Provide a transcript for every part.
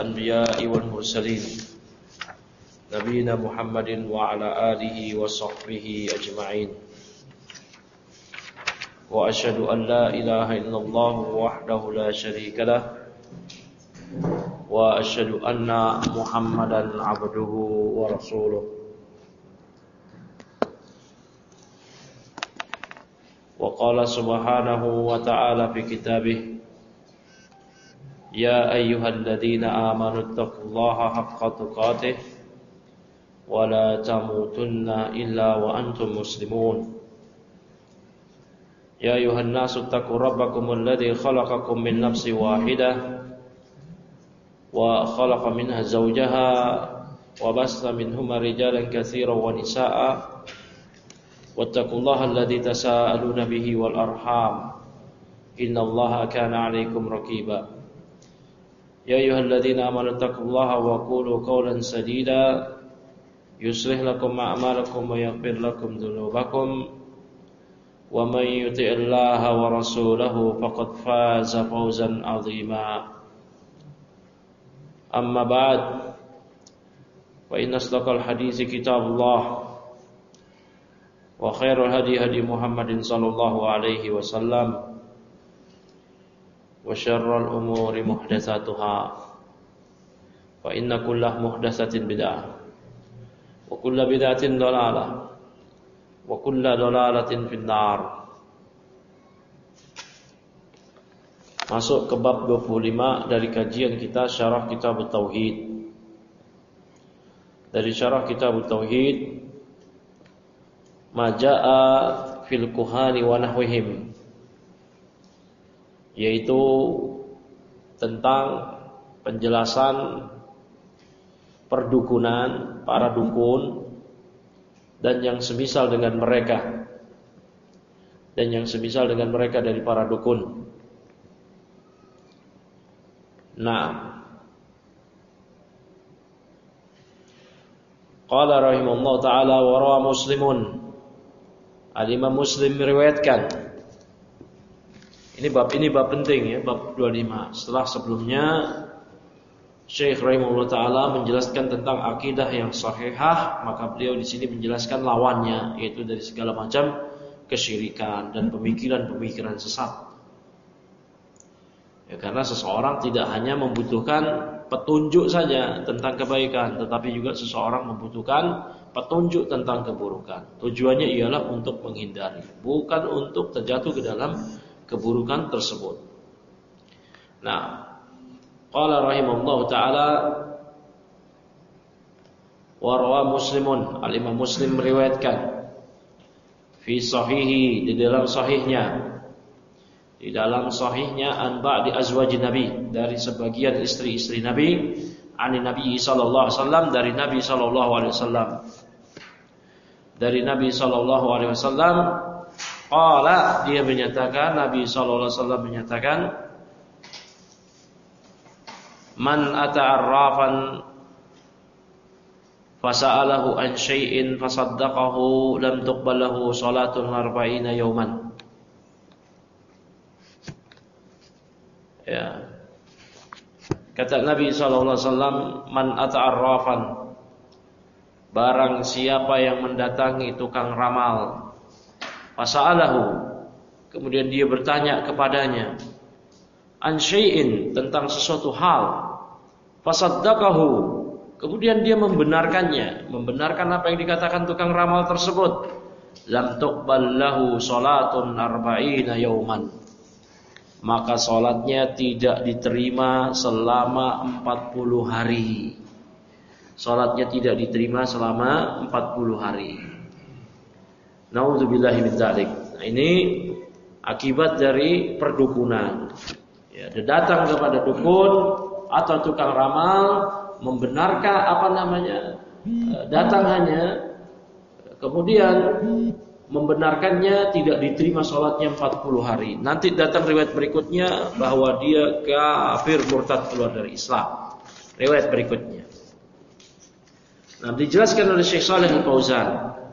الأنبياء والمرسلين نبينا محمد وعلى آله وصحبه أجمعين وأشهد أن لا إله إلا الله وحده لا شريك له وأشهد أن محمدا عبده ورسوله وقال سبحانه وتعالى في كتابه يا أيها الذين آمنوا اتقوا الله حق تقاته ولا تموتن إلا وأنتم مسلمون يا أيها الناس اتقوا ربكم الذي خلقكم من نفس واحدة وخلق منها زوجها وبث منهما رجالا كثيرا ونساء واتقوا الله الذي تساءلون به والأرحام إن الله كان عليكم رقيبا يا أيها الذين آمنوا اتقوا الله وقولوا قولا سديدا يصلح لكم أعمالكم ويغفر لكم ذنوبكم ومن يطع الله ورسوله فقد فاز فوزا عظيما أما بعد فإن أصدق الحديث كتاب الله وخير الهدي هدي محمد صلى الله عليه وسلم وشر الأمور محدثاتها فإن كل محدثة بدعة وكل بدعة ضلالة وكل ضلالة في النار. Masuk ke bab 25 dari kajian kita Syarah Kitab Tauhid. Dari Syarah Kitab Tauhid, Maja'a fil kuhani wa nahwihim, yaitu tentang penjelasan perdukunan, para dukun dan yang semisal dengan mereka dari para dukun. Nah, qala rahimahullah ta'ala wa rawa Muslimun, Al-Imam Muslim meriwayatkan. Ini bab penting ya, bab 25. Setelah sebelumnya Syekh rahimahullah taala menjelaskan tentang akidah yang sahihah, maka beliau di sini menjelaskan lawannya, yaitu dari segala macam kesyirikan dan pemikiran-pemikiran sesat. Ya, karena seseorang tidak hanya membutuhkan petunjuk saja tentang kebaikan, tetapi juga seseorang membutuhkan petunjuk tentang keburukan. Tujuannya ialah untuk menghindari, bukan untuk terjatuh ke dalam keburukan tersebut. Nah, qala rahimahullahu taala wa rawa Muslimun, Al-Imam Muslim meriwayatkan fi sahihi, di dalam sahihnya an ba'di azwajin Nabi, dari sebagian istri-istri Nabi, ani Nabi sallallahu alaihi wasallam, dari Nabi sallallahu alaihi wasallam, qala, dia menyatakan, Nabi sallallahu alaihi wasallam menyatakan, man ata'arrafan fasa'alahu an syai'in fasaddaqahu lam tuqbal lahu salatun 40 yawman. Ya. Kata Nabi sallallahu alaihi wasallam, man ata'arrafan, barang siapa yang mendatangi tukang ramal, fasa'alahu, kemudian dia bertanya kepadanya, an syai'in, tentang sesuatu hal, fasaddaqahu, kemudian dia membenarkan apa yang dikatakan tukang ramal tersebut, lam tuqbal lahu salatun 40 yauman, maka salatnya tidak diterima selama 40 hari. Salatnya tidak diterima selama 40 hari. Na'udzubillahi min dzalik. Nah, ini akibat dari perdukunan. Ya, dia datang kepada dukun atau tukang ramal, membenarkan datang hanya, kemudian membenarkannya, tidak diterima salatnya 40 hari. Nanti datang riwayat berikutnya bahwa dia kafir murtad, keluar dari Islam. Riwayat berikutnya. Nah, dijelaskan oleh Syekh Shalih Al-Fauzan.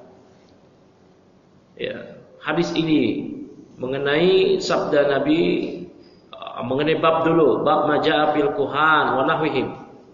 Ya, hadis ini mengenai sabda Nabi, mengenai bab dulu, bab maja'a fil kuhan wa nahwihim.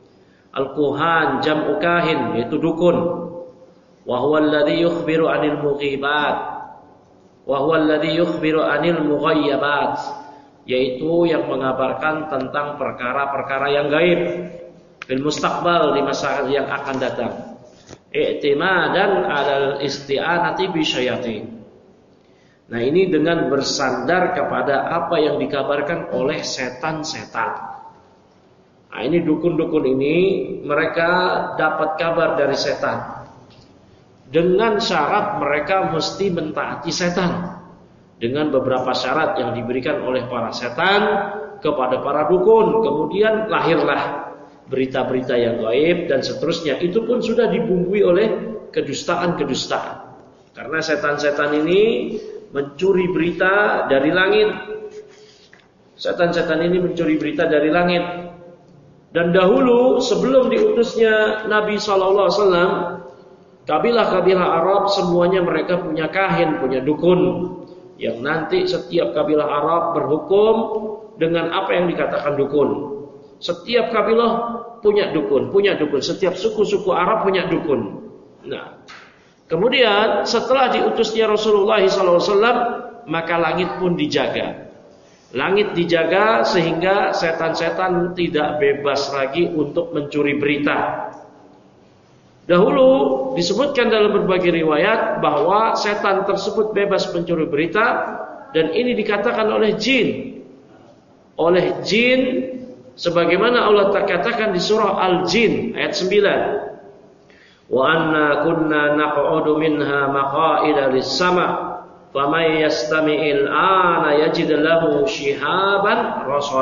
Al-kuhan jam'u kahin, yaitu dukun. Wa huwa alladhi yukhbiru 'anil mughibat. Wa huwa alladhi yukhbiru 'anil mughayyabat, yaitu yang mengabarkan tentang perkara-perkara yang gaib fil mustaqbal, di masa yang akan datang. I'timadan 'alal isti'anati bi syayatin. Nah, ini dengan bersandar kepada apa yang dikabarkan oleh setan-setan. Nah, ini dukun-dukun ini mereka dapat kabar dari setan. Dengan syarat mereka mesti mentaati setan. Dengan beberapa syarat yang diberikan oleh para setan kepada para dukun. Kemudian lahirlah berita-berita yang gaib dan seterusnya. Itu pun sudah dibumbui oleh kedustaan-kedustaan. Karena setan-setan ini mencuri berita dari langit. Setan-setan ini mencuri berita dari langit. Dan dahulu sebelum diutusnya Nabi SAW, kabilah-kabilah Arab semuanya mereka punya kahin, punya dukun. Yang nanti setiap kabilah Arab berhukum dengan apa yang dikatakan dukun. Setiap kabilah punya dukun. Setiap suku-suku Arab punya dukun. Nah, kemudian setelah diutusnya Rasulullah SAW, maka langit pun dijaga. Langit dijaga sehingga setan-setan tidak bebas lagi untuk mencuri berita. Dahulu disebutkan dalam berbagai riwayat bahwa setan tersebut bebas mencuri berita, dan ini dikatakan oleh jin. Oleh jin, sebagaimana Allah katakan di surah Al-Jin ayat 9. Wa anna kunna naq'udu minha maqa'ida lis-sama' faman yastami'il ana yajid lahu shihaban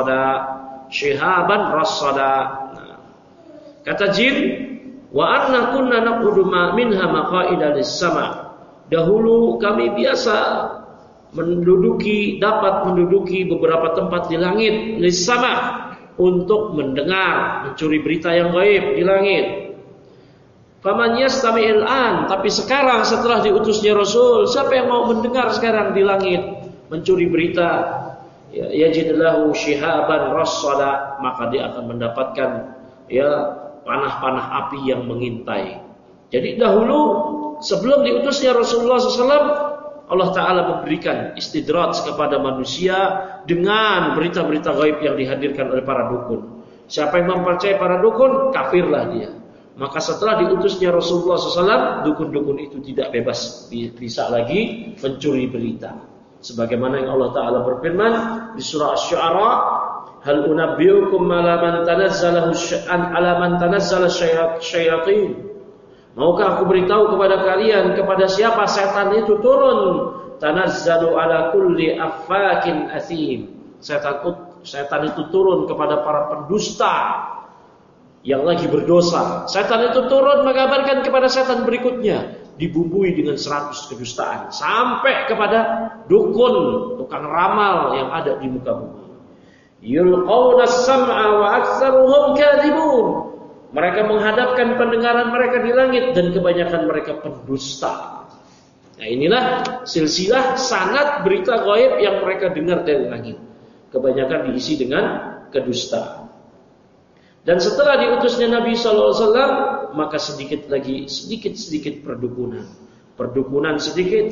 rasada. Nah, kata jin, wa anna kunna naq'udu minha maqa'ida lis-sama'. Dahulu kami biasa dapat menduduki beberapa tempat di langit, lis-sama', untuk mendengar, mencuri berita yang gaib di langit. Faman yastami'il an, tapi sekarang setelah diutusnya Rasul, siapa yang mau mendengar sekarang di langit mencuri berita, yajid lahu shihaban rasada, maka dia akan mendapatkan panah-panah api yang mengintai. Jadi dahulu sebelum diutusnya Rasulullah SAW, Allah Ta'ala memberikan istidraj kepada manusia dengan berita-berita gaib yang dihadirkan oleh para dukun. Siapa yang mempercayai para dukun, kafirlah dia. Maka setelah diutusnya Rasulullah SAW, dukun-dukun itu tidak bebas bisa lagi mencuri berita. Sebagaimana yang Allah Ta'ala berfirman di surah Asy-Syu'ara, hal unabbiukum ala man tanazzala syayatin. Maukah aku beritahu kepada kalian kepada siapa setan itu turun? Tanazzalu ala kulli affakin athim. Setan itu turun kepada para pendusta yang lagi berdosa. Setan itu turun mengabarkan kepada setan berikutnya, dibumbui dengan 100 kedustaan sampai kepada dukun, tukang ramal yang ada di muka bumi. Yulqawna as-sam'a wa aktsaruhum kadhibun. Mereka menghadapkan pendengaran mereka di langit dan kebanyakan mereka pendusta. Nah, inilah silsilah sanad berita gaib yang mereka dengar dari langit. Kebanyakan diisi dengan kedustaan. Dan setelah diutusnya Nabi SAW, maka sedikit perdukunan. Perdukunan sedikit.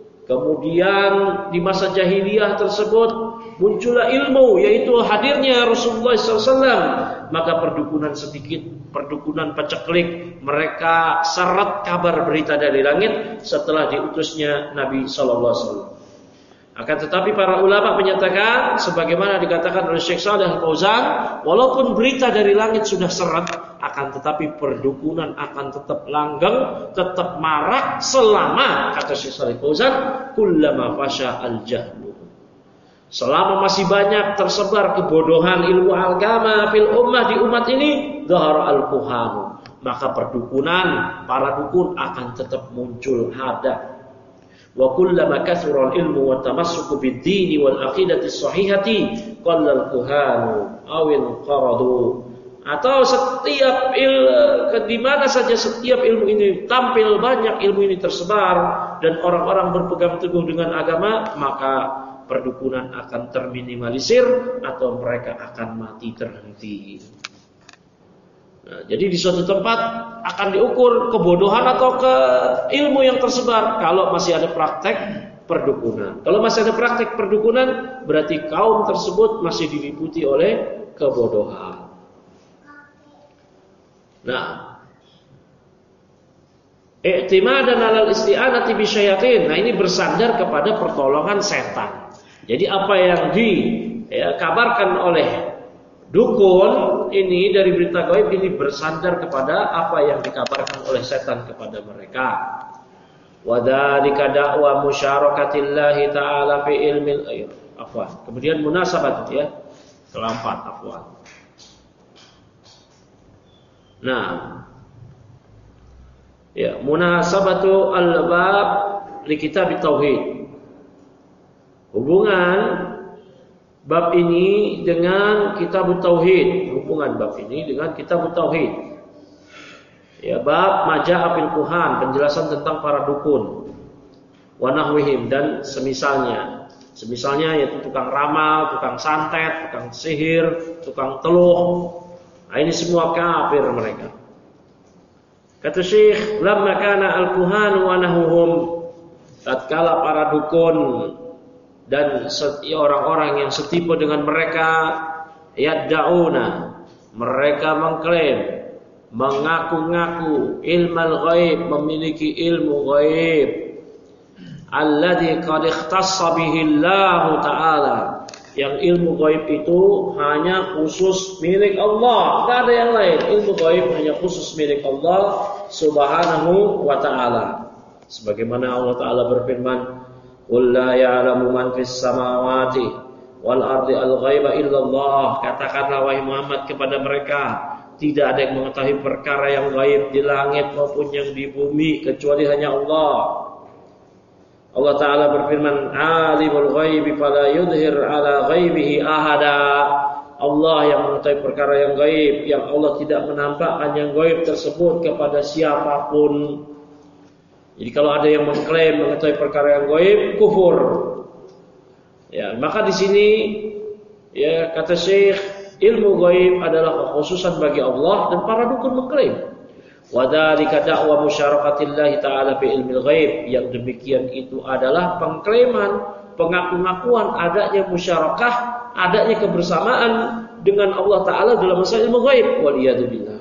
Kemudian di masa jahiliyah tersebut muncullah ilmu, yaitu hadirnya Rasulullah SAW. Maka perdukunan sedikit, perdukunan paceklik. Mereka seret kabar berita dari langit setelah diutusnya Nabi SAW. Akan tetapi para ulama menyatakan, sebagaimana dikatakan oleh Syekh Shalih Al-Fauzan, walaupun berita dari langit sudah seret, akan tetapi perdukunan akan tetap langgeng, tetap marak selama, kata Syekh Shalih Al-Fauzan, kullama fasha al-jahlu. Selama masih banyak tersebar kebodohan ilmu agama fil ummah, di umat ini, dhahara al-kuhanu, maka perdukunan, para dukun akan tetap muncul, ada. Wa kullama kathura al-ilmu wa tamassuku bid-din wal aqidati sahihati qalla al-kuhanu awil qaradu. Atau setiap di mana saja setiap ilmu ini tampil banyak, ilmu ini tersebar dan orang-orang berpegang teguh dengan agama, maka perdukunan akan terminimalisir atau mereka akan mati terhenti. Nah, jadi di suatu tempat akan diukur kebodohan atau ke ilmu yang tersebar kalau masih ada praktek perdukunan. Kalau masih ada praktek perdukunan, berarti kaum tersebut masih diliputi oleh kebodohan. Nah, i'timadan 'alal isti'anati bisyayatin. Nah, ini bersandar kepada pertolongan setan. Jadi apa yang dikabarkan oleh dukun ini dari berita gaib ini bersandar kepada apa yang dikabarkan oleh setan kepada mereka. Wa dzalika da'wa musyarakatillahi ta'ala fi ilmil afwan. Kemudian munasabat ya. Keempat afwan. Nah, ya, munasabatu al-bab li kitab tauhid. Hubungan bab ini dengan kitab tauhid, hubungan bab ini dengan kitab tauhid. Ya, bab maja'a fil kuhan, penjelasan tentang para dukun. Wa nahwihim dan semisalnya. Semisalnya yaitu tukang ramal, tukang santet, tukang sihir, tukang teluh. Nah, ini semua kafir mereka. Kata Syekh, lamma kana al-kuhan wa nahwuhum, tatkala para dukun dan orang-orang yang setipe dengan mereka yad'una, mereka mengklaim, mengaku-ngaku ilmal ghaib, memiliki ilmu ghaib alladzi qad ikhtassa bihi Allah taala, yang ilmu ghaib itu hanya khusus milik Allah, tidak ada yang lain. Ilmu ghaib hanya khusus milik Allah subhanahu wa ta'ala. Sebagaimana Allah ta'ala berfirman, qul la ya'lamu man fis samawati wal ardi al-ghaiba illallah. Katakanlah wahai Muhammad kepada mereka, tidak ada yang mengetahui perkara yang gaib di langit maupun yang di bumi kecuali hanya Allah. Allah Ta'ala berfirman, alimul ghaibi fala yudhir ala ghaibihi ahada. Allah yang mengetahui perkara yang gaib, yang Allah tidak menampakkan yang gaib tersebut kepada siapapun. Jadi kalau ada yang mengklaim mengetahui perkara yang gaib, kufur. Ya, maka di sini ya kata Syekh, ilmu gaib adalah kekhususan bagi Allah dan para dukun mengklaim. Wa dzalika da'wa musyarakatillahi ta'ala fi ilmil ghaib. Yang demikian itu adalah pengklaiman, pengaku-ngakuan adanya musyarakah, adanya kebersamaan dengan Allah Ta'ala dalam masalah ilmu ghaib. Waliyadzubillah.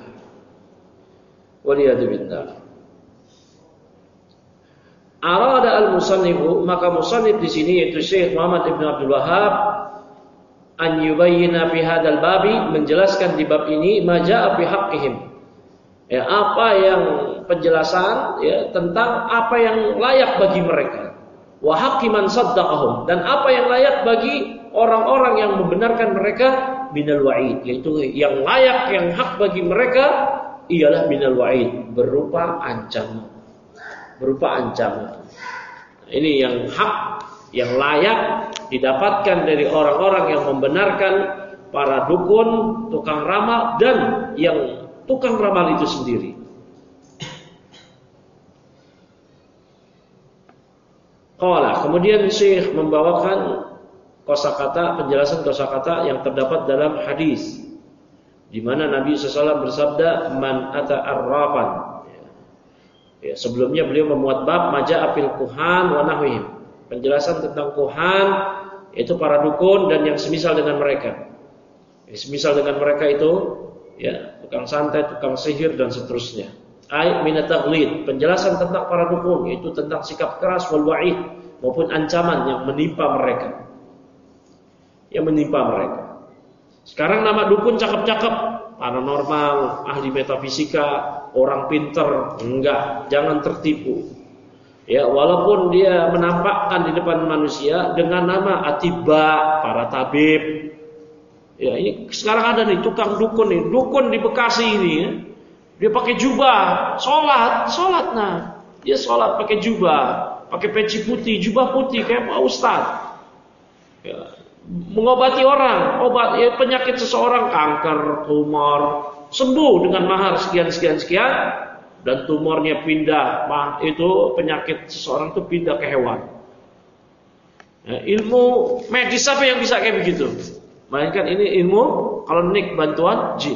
Waliyadzubillah. Arada al-musannifu, maka musannif di sini yaitu Syekh Muhammad Ibn Abdul Wahhab, an yubayyina fi hadzal babi, menjelaskan di bab ini maja'a fi haqqihim. Ya, apa yang penjelasan ya tentang apa yang layak bagi mereka. Wa haqqi man saddaqahum, dan apa yang layak bagi orang-orang yang membenarkan mereka minal wa'id, yaitu yang layak, yang hak bagi mereka ialah minal wa'id, berupa ancaman. Berupa ancaman. Ini yang hak, yang layak didapatkan dari orang-orang yang membenarkan para dukun, tukang ramal, dan yang tukang ramal itu sendiri. Qala, kemudian Syekh membawakan kosakata, penjelasan kosakata yang terdapat dalam hadis, di mana Nabi SAW bersabda, man ata arrafan. Ya, sebelumnya beliau memuat bab maja'a fil kuhan wa nahwihim, penjelasan tentang kuhan, yaitu para dukun dan yang semisal dengan mereka. Yang semisal dengan mereka itu ya, tukang santet, tukang sihir dan seterusnya. Ayat minat taghlid, penjelasan tentang para dukun, yaitu tentang sikap keras wal wa'id maupun ancaman yang menimpa mereka. Yang menimpa mereka. Sekarang nama dukun cakep-cakep, paranormal, ahli metafisika, orang pinter, enggak, jangan tertipu. Ya, walaupun dia menampakkan di depan manusia dengan nama atiba, para tabib. Ya, ini sekarang ada nih tukang dukun nih, dukun di Bekasi ini ya. Dia pakai jubah, sholat nah. Dia sholat pakai jubah, pakai peci putih, jubah putih kayak Pak Ustadz. Ya, mengobati orang, obat ya, penyakit seseorang, kanker, tumor, sembuh dengan mahar sekian dan tumornya pindah, itu penyakit seseorang itu pindah ke hewan. Ya, ilmu medis apa yang bisa kayak begitu? Melainkan ini ilmu klinik bantuan jin.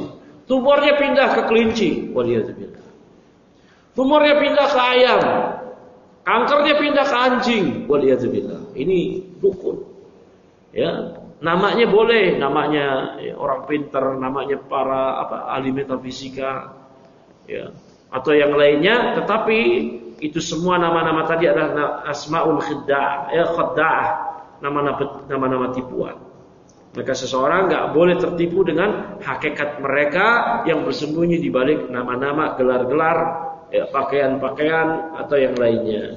Tumornya pindah ke kelinci, waliyadzubillah. Tumornya pindah ke ayam, kankernya pindah ke anjing, waliyadzubillah. Ini dukun. Ya, namanya boleh, namanya orang pintar, namanya para ahli metafisika, ya, atau yang lainnya. Tetapi itu semua nama-nama tadi adalah asmaul khiddah, khiddah, nama-nama tipuan. Maka seseorang nggak boleh tertipu dengan hakikat mereka yang bersembunyi di balik nama-nama, gelar-gelar, pakaian-pakaian atau yang lainnya.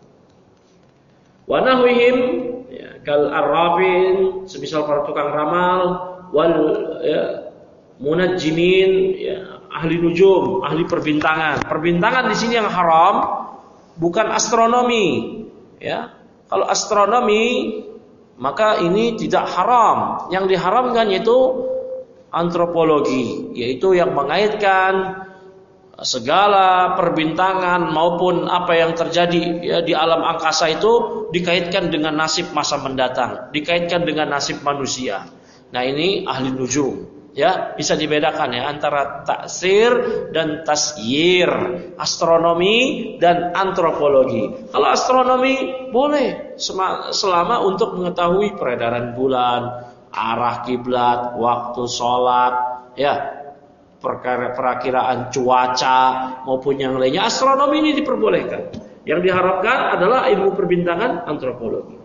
Wa nahwihim, kal arrafin, semisal para tukang ramal, wal munajjimin, ahli nujum, ahli perbintangan. Perbintangan di sini yang haram bukan astronomi, ya. Kalau astronomi maka ini tidak haram. Yang diharamkan yaitu antropologi, yaitu yang mengaitkan segala perbintangan maupun apa yang terjadi di alam angkasa itu dikaitkan dengan nasib masa mendatang, dikaitkan dengan nasib manusia. Nah, ini ahli nujum, ya, bisa dibedakan ya antara taksir dan tasyir, astronomi dan antropologi. Kalau astronomi boleh selama untuk mengetahui peredaran bulan, arah kiblat, waktu sholat, ya, perakiraan cuaca maupun yang lainnya. Astronomi ini diperbolehkan. Yang diharapkan adalah ilmu perbintangan, antropologi.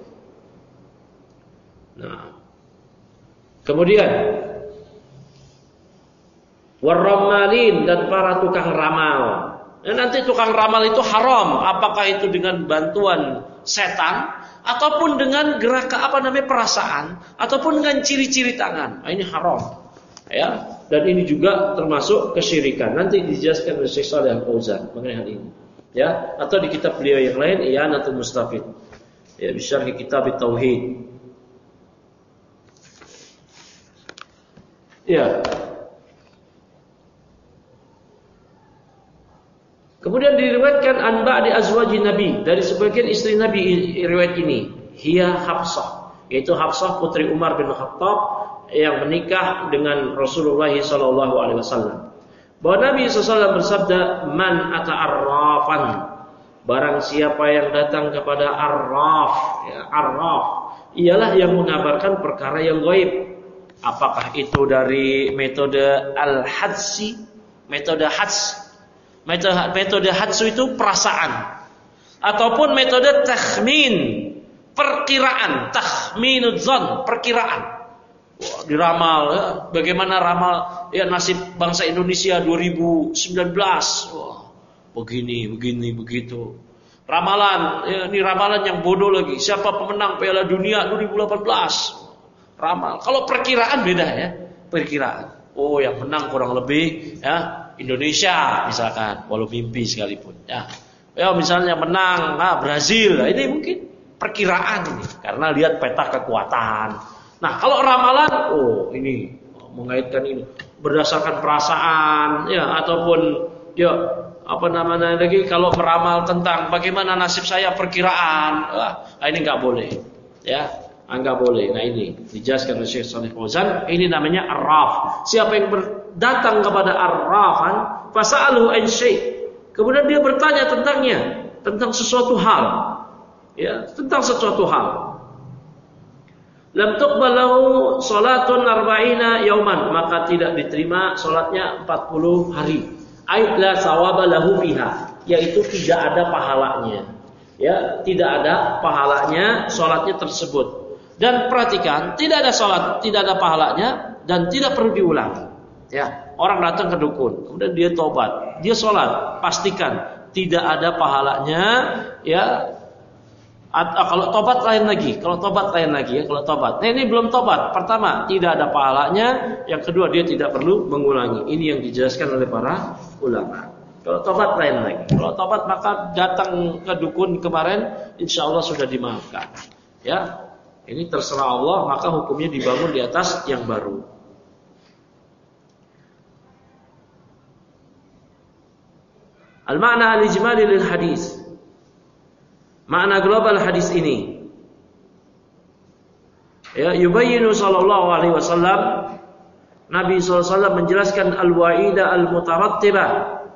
Nah, kemudian warramalin, dan para tukang ramal. Nah, nanti tukang ramal itu haram, apakah itu dengan bantuan setan ataupun dengan gerakan perasaan ataupun dengan ciri-ciri tangan. Nah, ini haram. Ya, dan ini juga termasuk kesyirikan. Nanti dijelaskan oleh Syekh Shalih Al-Fauzan mengenai hal ini. Ya, atau di kitab beliau yang lain, I'anatul Mustafid. Ya, bisa di kitab Tauhid. Ya. Kemudian diriwayatkan an ba'di azwaji Nabi, dari sebagian istri Nabi riwayat ini, hiya Hafsah, yaitu Hafsah putri Umar bin Khattab yang menikah dengan Rasulullah SAW. Bahwa Nabi SAW bersabda, man ata arrafan, barang siapa yang datang kepada arraf, arraf ialah yang mengabarkan perkara yang gaib. Apakah itu dari metode al-hadsi, metode hats, metode hadsu itu perasaan, ataupun metode takhmin, perkiraan, takhminud zon, perkiraan. Wah, diramal, ya. Bagaimana ramal nasib bangsa Indonesia 2019? Wah, begini, begitu. Ramalan, ini ramalan yang bodoh lagi. Siapa pemenang Piala Dunia 2018? Ramal. Kalau perkiraan beda ya, perkiraan. Oh, yang menang kurang lebih Indonesia misalkan, walau mimpi sekalipun. Ya misalnya menang Brazil. Nah, ini mungkin perkiraan ini, karena lihat peta kekuatan. Nah, kalau ramalan, ini mengaitkan ini berdasarkan perasaan, ataupun lagi kalau meramal tentang bagaimana nasib saya, perkiraan, ini nggak boleh, nggak boleh. Nah, ini dijelaskan oleh Syekh Shalih Fauzan, ini namanya arraf. Siapa yang datang kepada arrafan, fasa'aluhu an syai', kemudian dia bertanya tentangnya, tentang sesuatu hal, tentang sesuatu hal. Lam tuqbal lahu salatun 40 yauman, maka tidak diterima salatnya 40 hari. Ai la sawaba lahu fiha, yaitu tidak ada pahalanya. Tidak ada pahalanya salatnya tersebut. Dan perhatikan, tidak ada salat, tidak ada pahalanya dan tidak perlu diulang. Orang datang ke dukun, kemudian dia tobat, dia salat, pastikan tidak ada pahalanya, Kalau tobat lain lagi, Kalau tobat. Nah, ini belum tobat. Pertama, tidak ada pahalanya. Yang kedua, dia tidak perlu mengulangi. Ini yang dijelaskan oleh para ulama. Kalau tobat lain lagi. Kalau tobat maka datang ke dukun kemarin, insya Allah sudah dimaafkan. Ini terserah Allah, maka hukumnya dibangun di atas yang baru. Al-ma'na al-ijmali lil hadis. Makna global hadis ini, yubayyinu sallallahu alaihi wasallam Nabi SAW menjelaskan al-wa'ida al-mutarattibah,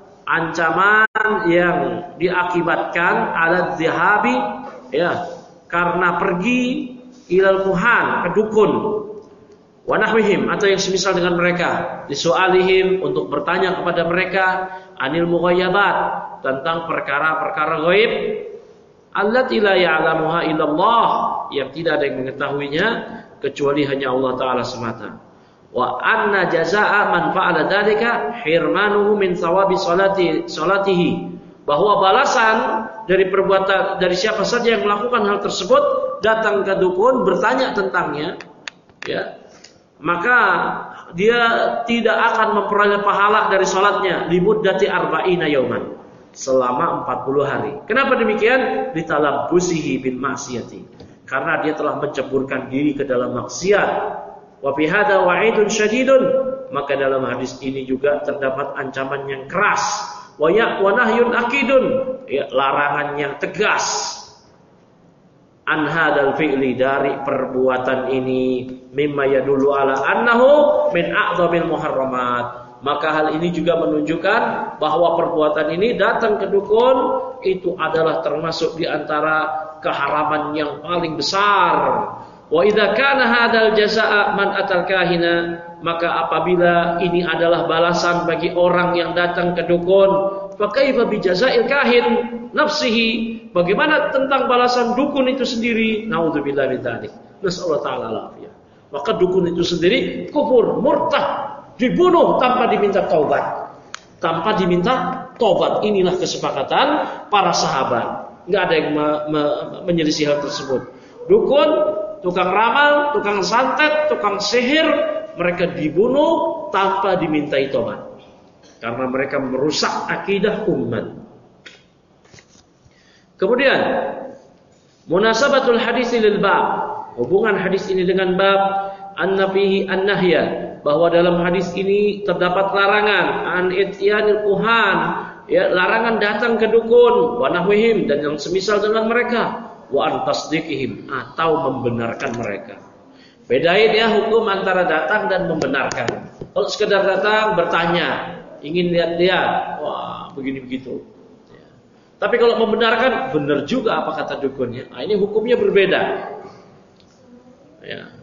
ancaman yang diakibatkan ala dzihabi, ya, karena pergi ilal kuhan, ke dukun, wa nahwihim, atau yang semisal dengan mereka, disu'alihim, untuk bertanya kepada mereka, anil mughayyabat, tentang perkara-perkara ghaib, allati la ya'lamuha illallah, yang tidak ada yang mengetahuinya kecuali hanya Allah Ta'ala semata. Wa anna jazaa'a man fa'ala dzalika hirmanuhu min thawabi salatihi, bahwa balasan dari perbuatan dari siapa saja yang melakukan hal tersebut, datang ke dukun bertanya tentangnya, ya, maka dia tidak akan memperoleh pahala dari salatnya limuddati arba'ina yauman, selama 40 hari. Kenapa demikian? Litalabbusihi bil ma'siyati, karena dia telah menceburkan diri ke dalam maksiat. Wa fi hadza wa'idun syadidun, maka dalam hadis ini juga terdapat ancaman yang keras. Wa nahyun akidun, ya, larangan yang tegas. An hadzal fi'li, dari perbuatan ini, mimma yadullu ala annahu min a'dhamil muharramat, maka hal ini juga menunjukkan bahwa perbuatan ini, datang ke dukun, itu adalah termasuk di antara keharaman yang paling besar. Wa idza kana hadzal jazaa'a man atal kahina, maka apabila ini adalah balasan bagi orang yang datang ke dukun, fa kaifa bi jazaa'il kahin nafsihi, bagaimana tentang balasan dukun itu sendiri? Nauzubillah min dzalik. Nasallahu ta'ala alafiyah. Maka dukun itu sendiri kufur, murtad, dibunuh tanpa diminta taubat. Tanpa diminta taubat. Inilah kesepakatan para sahabat. Enggak ada yang menyelisih hal tersebut. Dukun, tukang ramal, tukang santet, tukang sihir, mereka dibunuh tanpa dimintai taubat, karena mereka merusak akidah umat. Kemudian munasabatul hadis lil bab, hubungan hadis ini dengan bab, anna fihi an-nahya, bahwa dalam hadis ini terdapat larangan, an ityanil kuhan, ya, larangan datang ke dukun, wa nahwihim, dan yang semisal dengan mereka, wa an tasdiqihim, atau membenarkan mereka. Bedain ya hukum antara datang dan membenarkan. Kalau sekedar datang bertanya, ingin lihat-lihat, wah begini begitu. Ya. Tapi kalau membenarkan, benar juga apa kata dukunnya. Nah, ini hukumnya berbeda. Ya.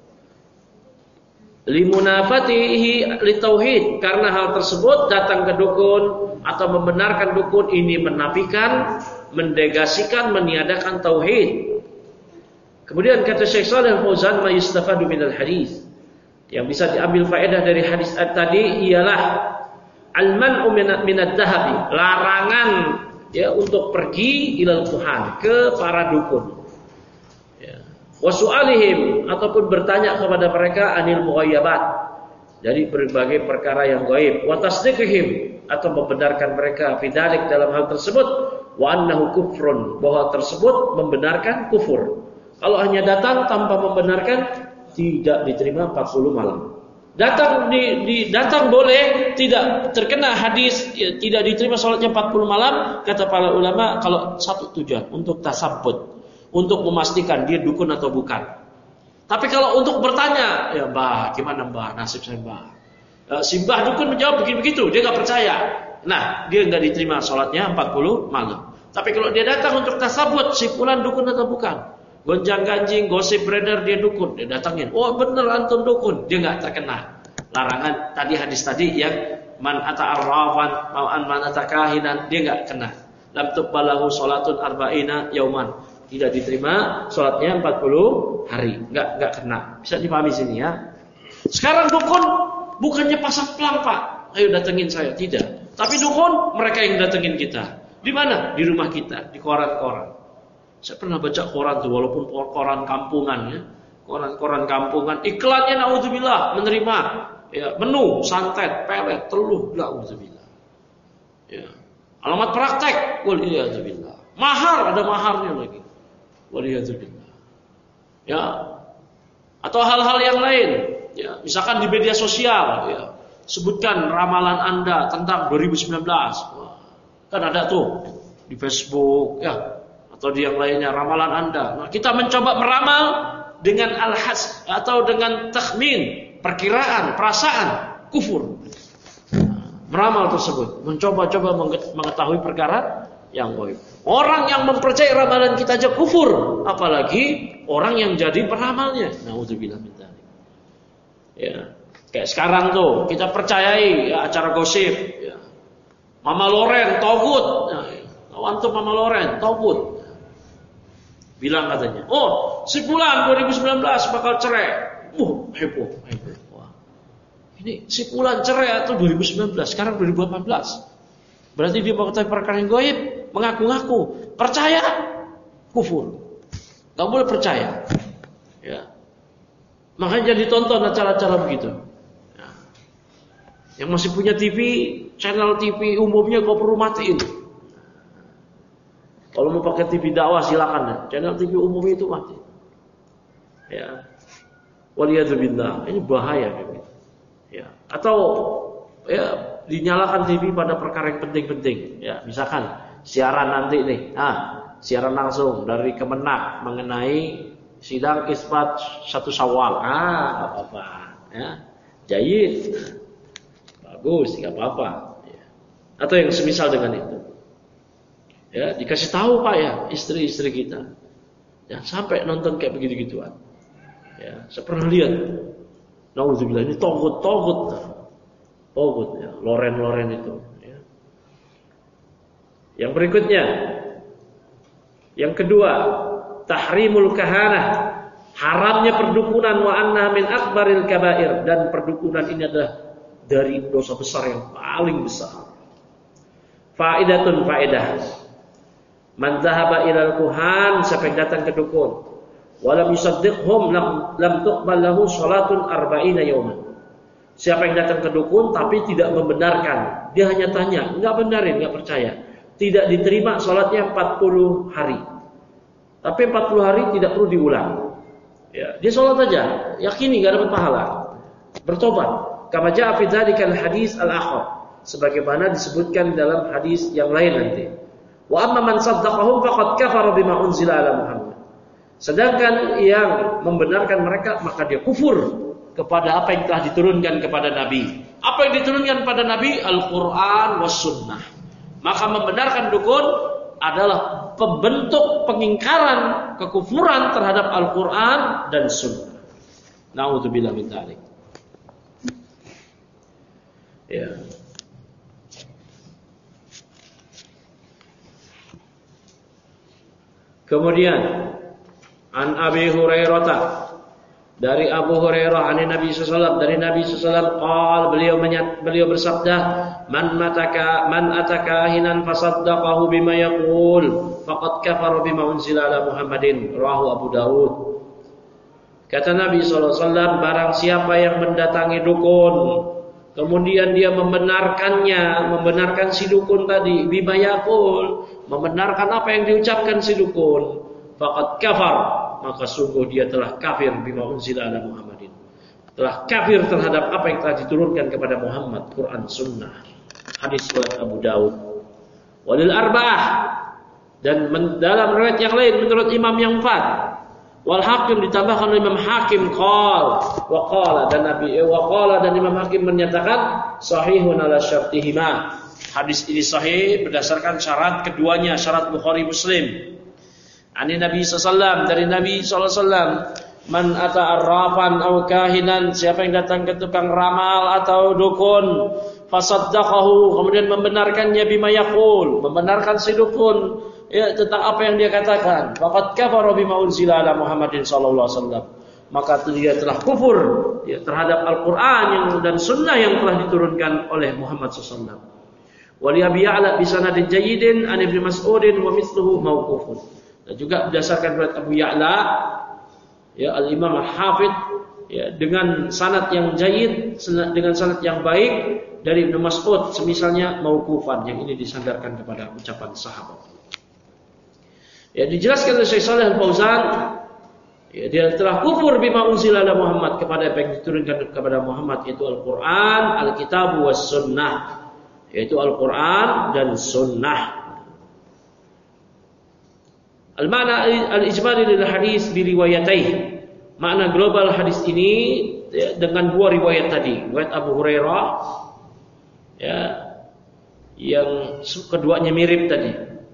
Limunafatihi litauhid, karena hal tersebut, datang ke dukun atau membenarkan dukun, ini menafikan, mendegasikan, meniadakan tauhid. Kemudian kata Syekh Shalih Al-Fauzan, ma yustafadu minal hadis, yang bisa diambil faedah dari hadis tadi ialah al-man'u minad dhahabi, larangan, ya, untuk pergi ilal kuhan, ke para dukun, ya. Wa su'alihim, ataupun bertanya kepada mereka, anil mughayyabat, dari berbagai perkara yang gaib, wa tasdiqihim, atau membenarkan mereka fidzalik, dalam hal tersebut, wa annahu kufrun, bahwa tersebut membenarkan kufur. Kalau hanya datang tanpa membenarkan, tidak diterima 40 malam. Datang datang boleh, tidak terkena hadis, ya, tidak diterima salatnya 40 malam, kata para ulama, kalau satu tujuan, untuk tasabbut, untuk memastikan dia dukun atau bukan. Tapi kalau untuk bertanya, ya Mbah, gimana Mbah, nasib saya Mbah, si Mbah dukun menjawab begitu, dia nggak percaya. Nah, dia nggak diterima salatnya 40 malam. Tapi kalau dia datang untuk tasabbut, si fulan dukun atau bukan, gonjang-ganjing, gosip beredar dia dukun, dia datangin, oh bener antum dukun, dia nggak terkena larangan tadi, hadis tadi yang man ata arrafan mau an man ata kahinan, dia nggak kena. Lam tuqbalahu salatun arba'ina yauman, tidak diterima salatnya 40 hari, nggak kena. Bisa dipahami sini ya. Sekarang dukun bukannya pasang pelang Pak, ayo datengin saya, tidak. Tapi dukun mereka yang datengin kita. Di mana? Di rumah kita, di koran-koran. Saya pernah baca koran tuh, walaupun koran kampungan, ya, koran kampungan, iklannya naudzubillah menerima, ya, menu santet, pelet, teluh, naudzubillah. Ya. Alamat praktek, waliyadzubillah. Mahar, ada maharnya lagi, waliyadzubillah. Ya. Atau hal-hal yang lain, ya, misalkan di media sosial, ya, sebutkan ramalan Anda tentang 2019. Wah, kan ada tuh di Facebook, ya, atau di yang lainnya ramalan Anda. Nah, kita mencoba meramal dengan al-has atau dengan takhmin, perkiraan, perasaan, kufur. Meramal tersebut, mencoba-coba mengetahui perkara yang gaib. Orang yang mempercayai ramalan kita aja kufur, apalagi orang yang jadi peramalnya. Nauzubillah min dzalik. Ya, kayak sekarang tuh kita percayai ya, acara gosip, ya. Mama Loren togut, antum Mama Loren togut. Bilang katanya, oh si Fulan 2019 bakal cerai. Heboh. Wah. Ini si Fulan cerai atau 2019, sekarang 2018. Berarti dia mau ketahui perkara yang gaib, mengaku-ngaku, percaya, kufur. Gak boleh percaya. Ya. Makanya jadi tonton acara-acara begitu. Ya. Yang masih punya TV, channel TV umumnya kau perlu matiin. Kalau mau pakai TV dakwah silakan ya. Channel TV umum itu mati. Ya. Waliyadzubillah, ini bahaya gitu. Ya. Atau ya dinyalakan TV pada perkara yang penting-penting. Ya, misalkan siaran nanti nih. Siaran langsung dari Kemenak mengenai sidang isbat 1 Syawal. Enggak apa-apa, ya. Jayid. Bagus, enggak apa-apa, ya. Atau yang semisal dengan itu. Ya, dikasih tahu Pak ya, istri-istri kita. Jangan sampai nonton kayak begitu-gituan. Ya, saya pernah lihat. Nauzubillah, ini togut ya, loren itu, ya. Yang berikutnya, yang kedua, tahrimul kahanah, haramnya perdukunan, wa anna min akbaril kabair, dan perdukunan ini adalah dari dosa besar yang paling besar. Faedatun faedah. Man dhahaba ilal kuhan, siapa yang datang ke dukun, walam yusaddiqhum lam tuqbal lahu salatun arba'ina yawman. Siapa yang datang ke dukun tapi tidak membenarkan, dia hanya tanya, enggak benarin, enggak percaya, tidak diterima salatnya 40 hari. Tapi 40 hari tidak perlu diulang. Ya, dia salat aja, yakini enggak dapat pahala. Bertobat. Kama jaa fi dzalikal hadis al-akhar, sebagaimana disebutkan dalam hadis yang lain nanti. Wa amma man saddaqahum faqad kafara bima unzila ala Muhammad. Sedangkan yang membenarkan mereka maka dia kufur kepada apa yang telah diturunkan kepada Nabi. Apa yang diturunkan kepada Nabi? Al-Quran was sunnah. Maka membenarkan dukun adalah pembentuk pengingkaran kekufuran terhadap Al-Quran dan sunnah. Na'udzubillah min dzalik. Ya. Kemudian an Abi Hurairah, dari Abu Hurairah Nabi sallallahu dari Nabi sallallahu beliau bersabda, man ataka hinan fasaddaqahu bima yaqul faqad kafara bima unzila ala Muhammadin, rawahu Abu Dawud. Kata Nabi sallallahu alaihi wasallam, barang siapa yang mendatangi dukun kemudian dia membenarkan si dukun tadi, bima yaqul, membenarkan apa yang diucapkan si dukun, faqad kafar, maka sungguh dia telah kafir bima unzila ala Muhammadin, telah kafir terhadap apa yang telah diturunkan kepada Muhammad, Quran Sunnah. Hadis riwayat Abu Daud. Walil arba'ah, dan dalam riwayat yang lain menurut imam yang 4. Wal Hakim, ditambahkan oleh Imam Hakim dan Imam Hakim menyatakan sahihun ala syartihima. Hadis ini sahih berdasarkan syarat keduanya, syarat Bukhari Muslim. Ani Nabi sallallahu dari Nabi sallallahu, man ata arrafan aw kahinan, siapa yang datang ke tukang ramal atau dukun, fasaddaqahu, kemudian membenarkannya bima yaqul, membenarkan si dukun ya tentang apa yang dia katakan, faqad kafara bima unzila ala Muhammadin sallallahu alaihi wasallam, maka dia telah kufur ya terhadap Al-Qur'an dan sunnah yang telah diturunkan oleh Muhammad sallallahu alaihi wasallam. Wa li Abi Ya'la bi sanadin jayyidin an Ibnu Mas'udin wa mithluhu mauqufun. Dan juga berdasarkan riwayat Abu Ya'la ya Al-Imam Al-Hafidz ya dengan sanad yang jayyid, dengan sanad yang baik dari Ibnu Mas'ud, semisalnya mauqufan, yang ini disandarkan kepada ucapan sahabat. Ya, dijelaskan oleh Syekh Shalih Al-Fauzan, ya, dia telah kufur bima unzila ala Muhammad, kepada apa yang diturunkan kepada Muhammad, yaitu Al-Quran, Al-Kitab was Sunnah, yaitu Al-Quran dan Sunnah. Al-makna al-ijmali lil hadis bi riwayatayh, makna global hadis ini ya, dengan dua riwayat tadi, riwayat Abu Hurairah ya, yang keduanya mirip tadi.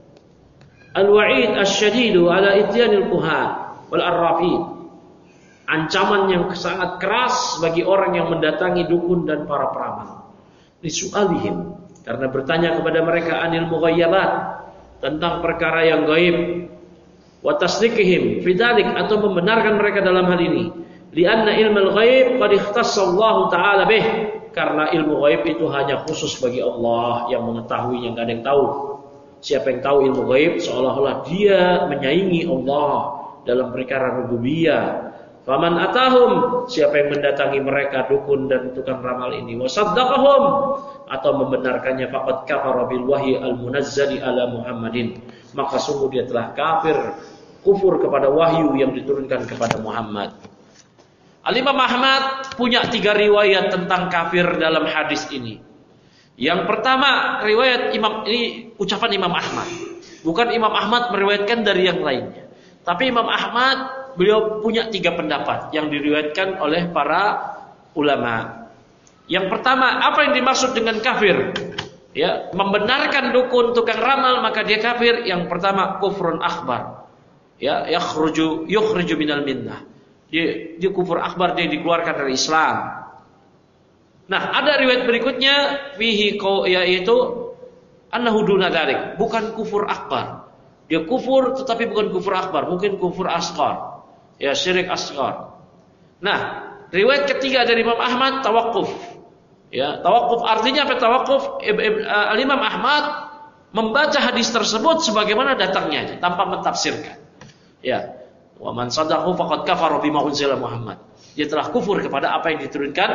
Al-wa'id asy-syadidu ala ityanil kuhan wal arrafin. Ancaman yang sangat keras bagi orang yang mendatangi dukun dan para peramal. Lisu'alihim, karena bertanya kepada mereka anil mughayyabat, tentang perkara yang gaib. Wa tasdiqihim fi dzalik, atau membenarkan mereka dalam hal ini. Lianna ilmul ghaib qad ikhtassa Allah taala bih, karena ilmu gaib itu hanya khusus bagi Allah yang mengetahuinya, enggak ada yang tahu. Siapa yang tahu ilmu gaib seolah-olah dia menyaingi Allah dalam perkara rububiyah. Faman atahum, siapa yang mendatangi mereka dukun dan tukang ramal ini, wasaddaqahum, atau membenarkannya, faqad kafara bil wahyi al munazzali ala Muhammadin, maka sungguh dia telah kufur kepada wahyu yang diturunkan kepada Muhammad. Al-Imam Ahmad punya 3 riwayat tentang kafir dalam hadis ini. Yang pertama, riwayat ini ucapan Imam Ahmad. Bukan Imam Ahmad meriwayatkan dari yang lainnya. Tapi Imam Ahmad, beliau punya 3 pendapat yang diriwayatkan oleh para ulama. Yang pertama, apa yang dimaksud dengan kafir? Ya, membenarkan dukun tukang ramal maka dia kafir. Yang pertama, kufrun akbar. Ya, yukhriju minal minnah. Dia kufur akbar, dia dikeluarkan dari Islam. Nah, ada riwayat berikutnya fihi yaitu annahu duna dzalik, bukan kufur akbar. Dia kufur tetapi bukan kufur akbar, mungkin kufur asghar. Ya, syirik asghar. Nah, riwayat ketiga dari Imam Ahmad tawakuf. Ya, tawakuf artinya apa tawakuf? Al-Imam Ahmad membaca hadis tersebut sebagaimana datangnya tanpa mentafsirkan. Ya. Wa man sadaqahu faqad kafara bima unzila Muhammad. Dia telah kufur kepada apa yang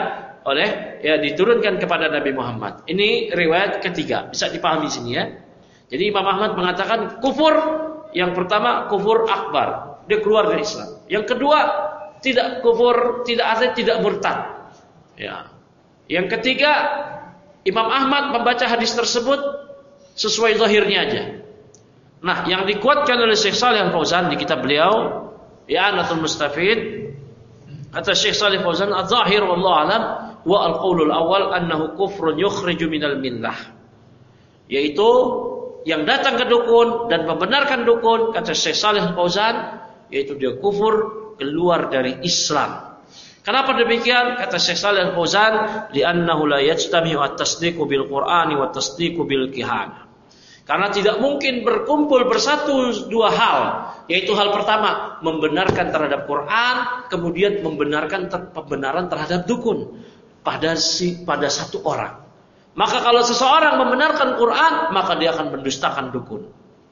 diturunkan kepada Nabi Muhammad. Ini riwayat ketiga, bisa dipahami sini ya. Jadi Imam Ahmad mengatakan kufur yang pertama kufur akbar, dia keluar dari Islam. Yang kedua tidak kufur, tidak murtad. Ya. Yang ketiga Imam Ahmad membaca hadis tersebut sesuai zahirnya aja. Nah, yang dikuatkan oleh Syekh Shalih Al-Fauzan di kitab beliau I'anatul Mustafid, kata Syekh Shalih Fauzan, "Adz-dzahir wallahu alam wa al-qaulul awal annahu kufrun yukhriju minal millah." Yaitu yang datang ke dukun dan membenarkan dukun, kata Syekh Shalih Fauzan, yaitu dia kufur, keluar dari Islam. Kenapa demikian? Kata Syekh Shalih Fauzan, "Li'annahu la yajtami'u at-tasdiqu bil Qur'ani wa at-tasdiqu bil kihanah." Karena tidak mungkin berkumpul bersatu 2 hal, yaitu hal pertama membenarkan terhadap Quran, kemudian membenarkan pembenaran terhadap dukun pada satu orang. Maka kalau seseorang membenarkan Quran, maka dia akan mendustakan dukun.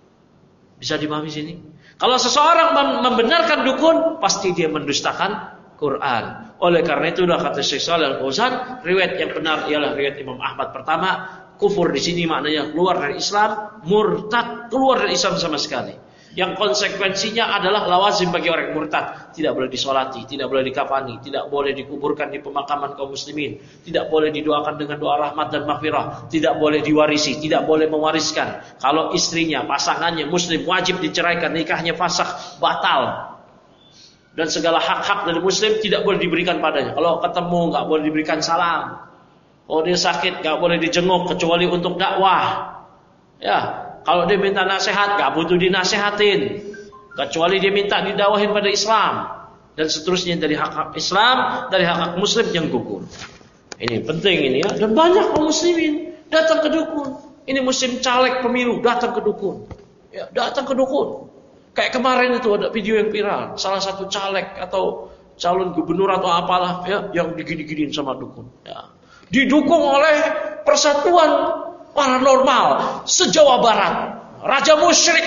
Bisa dipahami sini? Kalau seseorang membenarkan dukun, pasti dia mendustakan Quran. Oleh karena itu, kata Syekh Shalih Al-Fauzan, riwayat yang benar ialah riwayat Imam Ahmad pertama. Kufur di sini maknanya keluar dari Islam, murtad, keluar dari Islam sama sekali. Yang konsekuensinya adalah lawazim bagi orang murtad. Tidak boleh disolati, tidak boleh dikafani, tidak boleh dikuburkan di pemakaman kaum muslimin, tidak boleh didoakan dengan doa rahmat dan maghfirah, tidak boleh diwarisi, tidak boleh mewariskan. Kalau istrinya, pasangannya muslim, wajib diceraikan, nikahnya fasakh, batal. Dan segala hak-hak dari muslim tidak boleh diberikan padanya. Kalau ketemu nggak boleh diberikan salam. Oh, dia sakit gak boleh dijenguk kecuali untuk dakwah. Ya, kalau dia minta nasihat gak butuh dinasehatin kecuali dia minta didakwahin pada Islam, dan seterusnya dari hak-hak Islam, dari hak-hak muslim yang gugur. Ini penting ini ya. Dan banyak kaum muslimin datang ke dukun. Ini musim caleg pemilu, datang ke dukun. Ya, datang ke dukun. Kayak kemarin itu ada video yang viral, salah satu caleg atau calon gubernur atau apalah ya, yang digini-giniin sama dukun. Ya. Didukung oleh Persatuan Paranormal se-Jawa Barat, raja musyrik.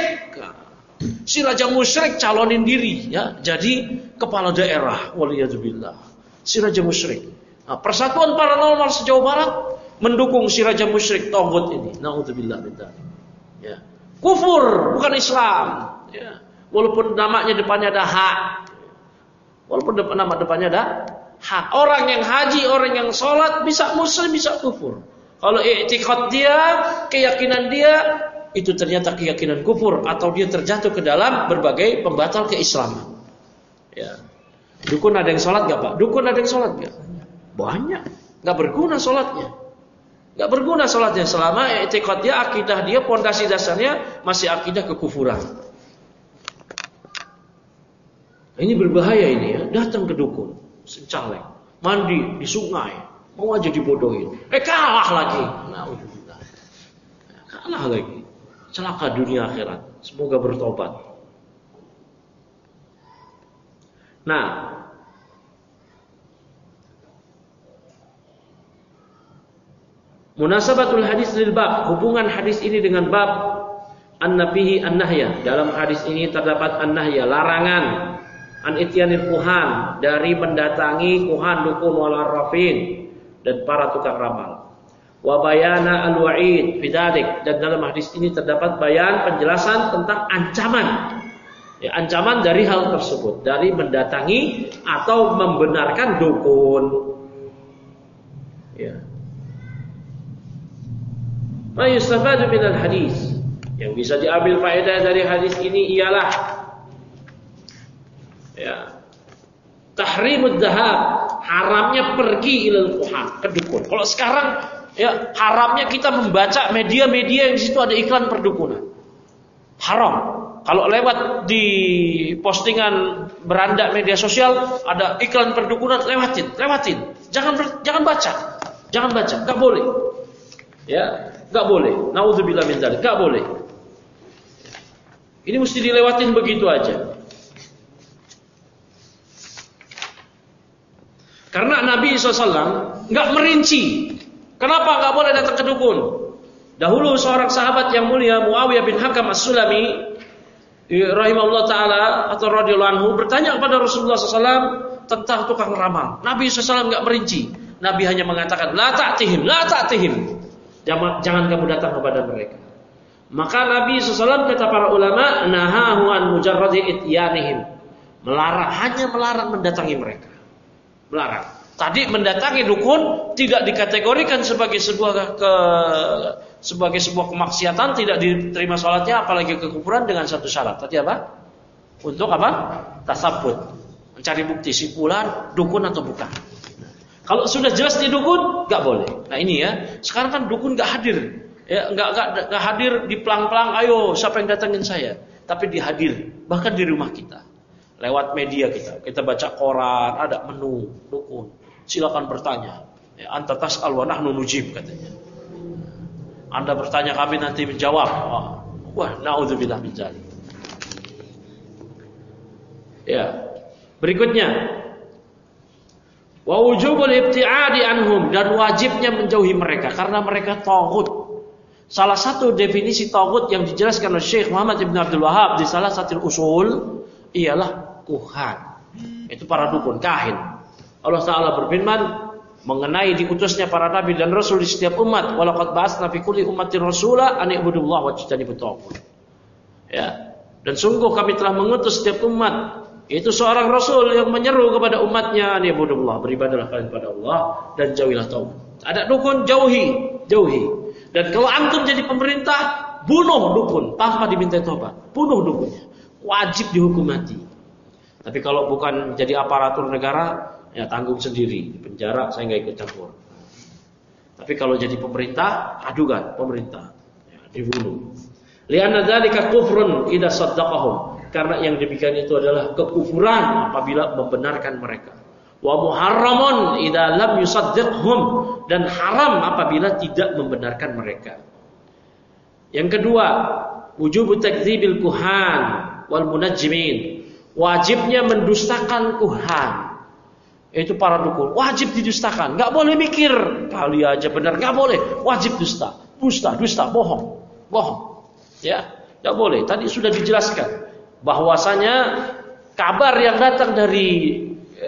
Si raja musyrik calonin diri ya jadi kepala daerah, waliyadzubillah. Si raja musyrik. Nah, Persatuan Paranormal se-Jawa Barat mendukung si raja musyrik tagut ini. Naudzubillah min dzalik. Ya. Kufur, bukan Islam. Ya. Walaupun namanya depannya ada hak. Walaupun nama depannya ada hak. Orang yang haji, orang yang sholat bisa muslim, bisa kufur. Kalau i'tiqad dia, keyakinan dia itu ternyata keyakinan kufur, atau dia terjatuh ke dalam berbagai pembatal keislaman. Ya. Dukun ada yang sholat gak Pak? Dukun ada yang sholat gak? Banyak. Nggak berguna sholatnya. Nggak berguna sholatnya selama i'tiqad dia, akidah dia, pondasi dasarnya masih akidah kekufuran. Ini berbahaya ini ya. Datang ke dukun, sencalek, mandi di sungai, mau aja dibodohin. Kalah lagi. Alhamdulillah. Kalah lagi. Celaka dunia akhirat. Semoga bertobat. Nah, munasabatul hadis lil bab, hubungan hadis ini dengan bab an-nafihi an-nahya. Dalam hadis ini terdapat an-nahya, larangan an ityanil kuhan, dari mendatangi kuhan, dukun, wal arrafin, dan para tukang ramal. Wa bayana al-wa'id bidzalik, dan dalam hadis ini terdapat bayan, penjelasan tentang ancaman. Ya, ancaman dari hal tersebut, dari mendatangi atau membenarkan dukun. Ya. Ma yustafadu minal hadis, yang bisa diambil faedah dari hadis ini ialah ya, tahrimud dhahab, haramnya pergi ilal kuhan, ke dukun. Kalau sekarang ya, haramnya kita membaca media-media yang di situ ada iklan perdukunan. Haram. Kalau lewat di postingan beranda media sosial ada iklan perdukunan, lewatin. Jangan baca. Enggak boleh. Ya, enggak boleh. Nauzubillah min dzalik, enggak boleh. Ini mesti dilewatin begitu aja. Karena Nabi SAW enggak merinci. Kenapa enggak boleh datang ke dukun? Dahulu seorang sahabat yang mulia, Muawiyah bin Hakam As-Sulami rahimahullah ta'ala atau radhiyallahu anhu, bertanya kepada Rasulullah SAW tentang tukang ramal. Nabi SAW enggak merinci. Nabi hanya mengatakan la ta'tihim. Jangan kamu datang kepada mereka. Maka Nabi SAW, kata para ulama, nahahu an mujarradi ityanihim, hanya melarang mendatangi mereka. Melarang. Tadi mendatangi dukun tidak dikategorikan sebagai sebuah kemaksiatan, tidak diterima sholatnya, apalagi kekufuran, dengan satu syarat. Tadi apa? Untuk apa? Tasabbut, mencari bukti si fulan dukun atau bukan. Kalau sudah jelas di dukun, nggak boleh. Nah ini ya, sekarang kan dukun nggak hadir, ya nggak hadir di pelang-pelang. Ayo, siapa yang datangin saya? Tapi dihadir, bahkan di rumah kita, lewat media kita baca koran, ada menu dukun. Silakan bertanya. Ya, anta tas'al wa nahnu nujib, katanya. Anda bertanya, kami nanti menjawab. Wah, naudzubillah min dzalik. Ya. Berikutnya, wa wujubul ibtiadi anhum, dan wajibnya menjauhi mereka karena mereka taghut. Salah satu definisi taghut yang dijelaskan oleh Syekh Muhammad Ibn Abdul Wahab di salah satu usul ialah kuhan. Itu para dukun, kahin. Allah Ta'ala berfirman mengenai diutusnya para nabi dan rasul di setiap umat, walaqad ba'atsna fi kulli ummatin rasula an i'budullaha wajtanibut taghut. Ya, dan sungguh kami telah mengutus setiap umat, itu seorang rasul yang menyeru kepada umatnya, an i'budullah, beribadahlah kalian kepada Allah dan jauhilah taghut. Ada dukun, jauhi. Dan kalau antum jadi pemerintah, bunuh dukun tanpa diminta tobat, bunuh dukunnya, wajib dihukum mati. Tapi kalau bukan jadi aparatur negara, ya tanggung sendiri, di penjara, saya nggak ikut campur. Tapi kalau jadi pemerintah, adukan pemerintah, ya, dibunuh. Lianna dzalika kufrun idza saddaqahum, karena yang demikian itu adalah kekufuran apabila membenarkan mereka. Wa muharramun idza lam yusaddiqhum, dan haram apabila tidak membenarkan mereka. Yang kedua, wujubu takdzibil kuhan wal munajjimin, wajibnya mendustakan kuhan. Itu para dukun, wajib didustakan, nggak boleh mikir kali aja benar, nggak boleh, wajib dusta, bohong, ya, nggak boleh. Tadi sudah dijelaskan bahwasanya kabar yang datang dari